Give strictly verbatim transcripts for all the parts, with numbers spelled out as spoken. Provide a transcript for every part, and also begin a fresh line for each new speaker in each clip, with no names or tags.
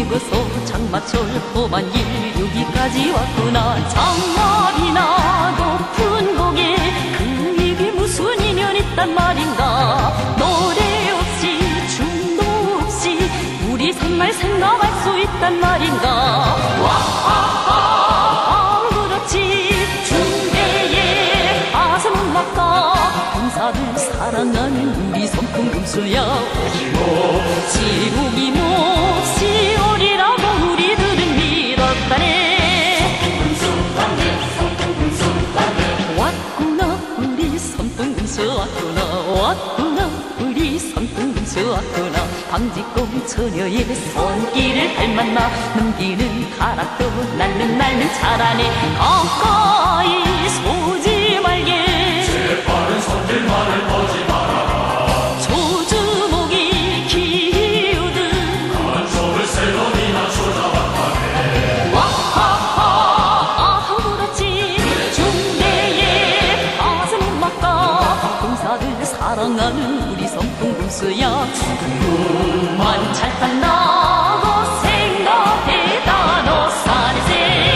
죽어서 장마철 험한 일 여기까지 왔구나. 장마비나 높은 고개 그에게 무슨 인연 있단 말인가. 노래 없이 춤도 없이 우리 정말 생각할 수 있단 말인가. 와하하 그렇지 중대에 가슴 올라가 군사들 사랑하는 우리 선풍금수야. 지옥이 몹시 오리라고 우리들은 믿었다네. 왔구나 우리 선풍금수 왔구나. 왔구나 우리 선풍금수 왔구나. 방직공 처녀의 손길을 닮았나. 넘기는 가락도 날는 날는 잘하네. 가까이 서지 말게
재빠른 손길만을 보지 마라.
조주목이 기우듯
간섭을 세 번이나 쫓아왔다네.
와하하 아 그렇지 중대에 가슴 막가 군사들 사랑하는 우리 선풍금수야. 조금만 찰떡 나고 생각해다 너 사리세.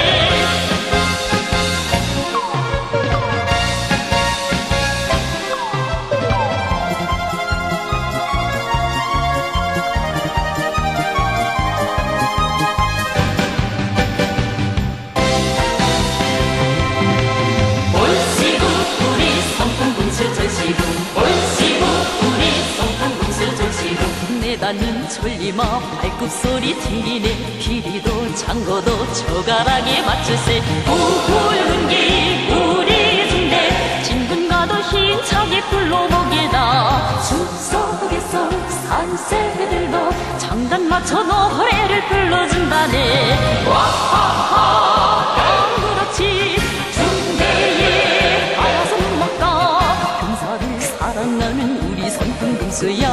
올시구 우리 선풍금수 절시구. 올시구 우리 선풍금수 절시구. 내닿는 천리마 발굽소리 튀기네. 피리도 장거도 저가락에 맞추세. 붉은 기 우리 중대 진군가도 힘차게 불러보게다. 숲속에서 산새들도 장단 맞춰 노래를 불러준다네. 와하하 그렇지 중대에 가슴 막가 군사를 사랑하는 우리 선풍금수야.